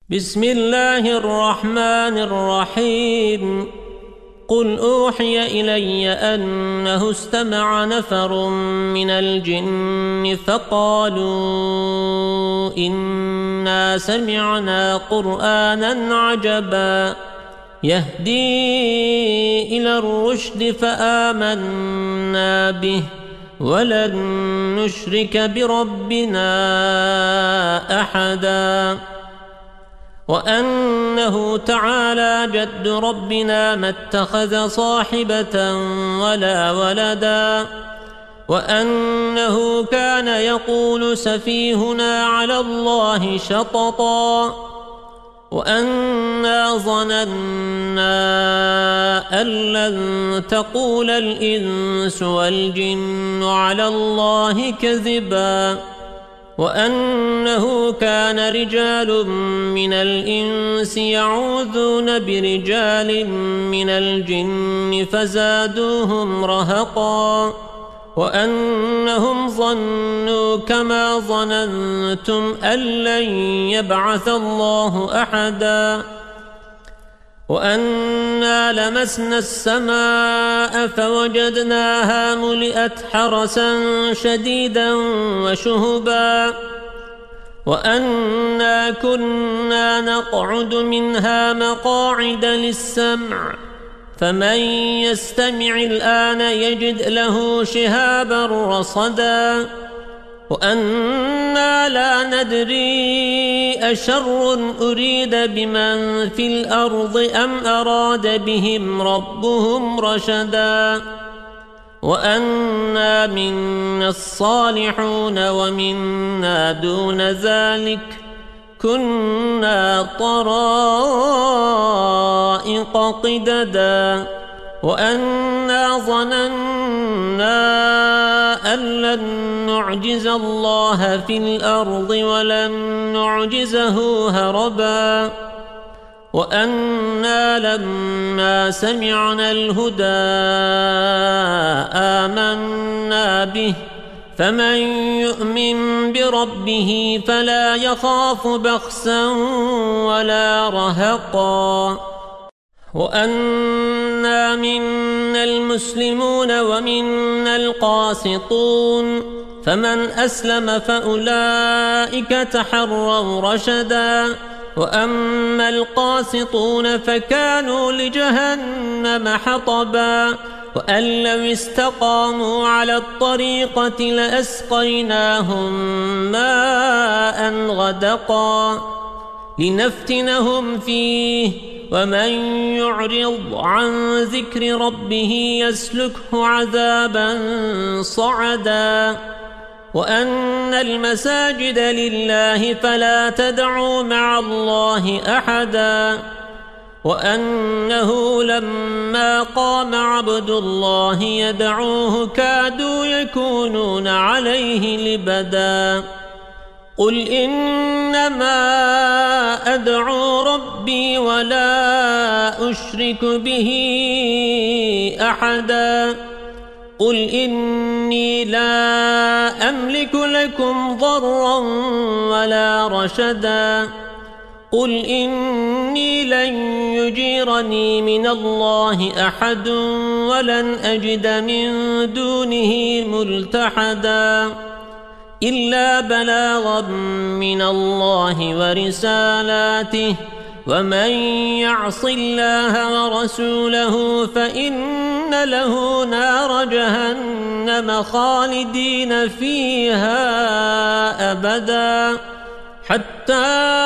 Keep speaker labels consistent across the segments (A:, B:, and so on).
A: بسم الله الرحمن الرحيم قل أوحي إلي أنه استمع نفر من الجن فقالوا إنا سمعنا قرآنا عجبا يهدي إلى الرشد فآمنا به ولن نشرك بربنا أحدا وأنه تعالى جد ربنا ما اتخذ صاحبة ولا ولدا وأنه كان يقول سفيهنا على الله شططا وأنا ظننا أن لن تقول الإنس والجن على الله كذبا وأنه كان رجال من الإنس يعوذون برجال من الجن فزادوهم رهقا وأنهم ظنوا كما ظننتم أن لن يبعث الله أحدا وأنا لمسنا السماء فوجدناها ملئت حرسا شديدا وشهبا وأنا كنا نقعد منها مقاعد للسمع فمن يستمع الآن يجد له شهابا رصدا وأنا لا ندري أشر أريد بمن في الأرض أم أراد بهم ربهم رشدا وأنا منا الصالحون ومنا دون ذلك كنا طرائق قددا وأنا ظننا أن لن نعجز الله في الأرض ولن نعجزه هربا وأنا لما سمعنا الهدى آمنا به فمن يؤمن بربه فلا يخاف بخسا ولا رهقا وأنا منا المسلمون ومنا القاسطون فمن أسلم فأولئك تحروا رشدا وأما القاسطون فكانوا لجهنم حطبا وأن لو استقاموا على الطريقة لأسقيناهم ماء غدقا لنفتنهم فيه ومن يعرض عن ذكر ربه يسلكه عذابا صعدا وأن المساجد لله فلا تدعوا مع الله أحدا وأنه لما قام عبد الله يدعوه كادوا يكونون عليه لبدا قل إنما أدعو ربي ولا أشرك به أحدا قل إني لا أملك لكم ضرا ولا رشدا قل إني لن يجيرني من الله أحد ولن أجد من دونه ملتحدا إلا بلاغا من الله ورسالاته ومن يعص الله ورسوله فإن له نار جهنم خالدين فيها أبدا حتى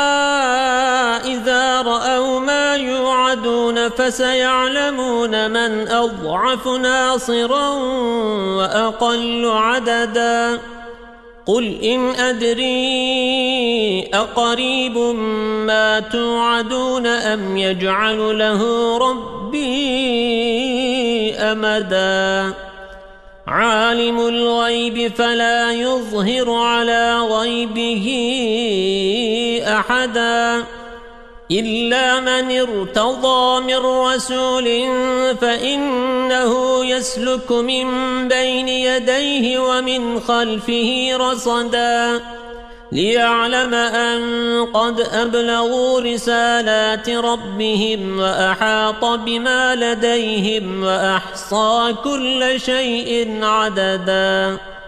A: إذا رأوا ما يوعدون فسيعلمون من أضعف ناصرا وأقل عددا قل إن أدري أقريب ما توعدون أم يجعل له ربي أمدا عالم الغيب فلا يظهر على غيبه أحدا إلا من ارتضى من رسول فإنه يسلك من بين يديه ومن خلفه رصدا ليعلم أن قد أبلغوا رسالات ربهم وأحاط بما لديهم وأحصى كل شيء عددا.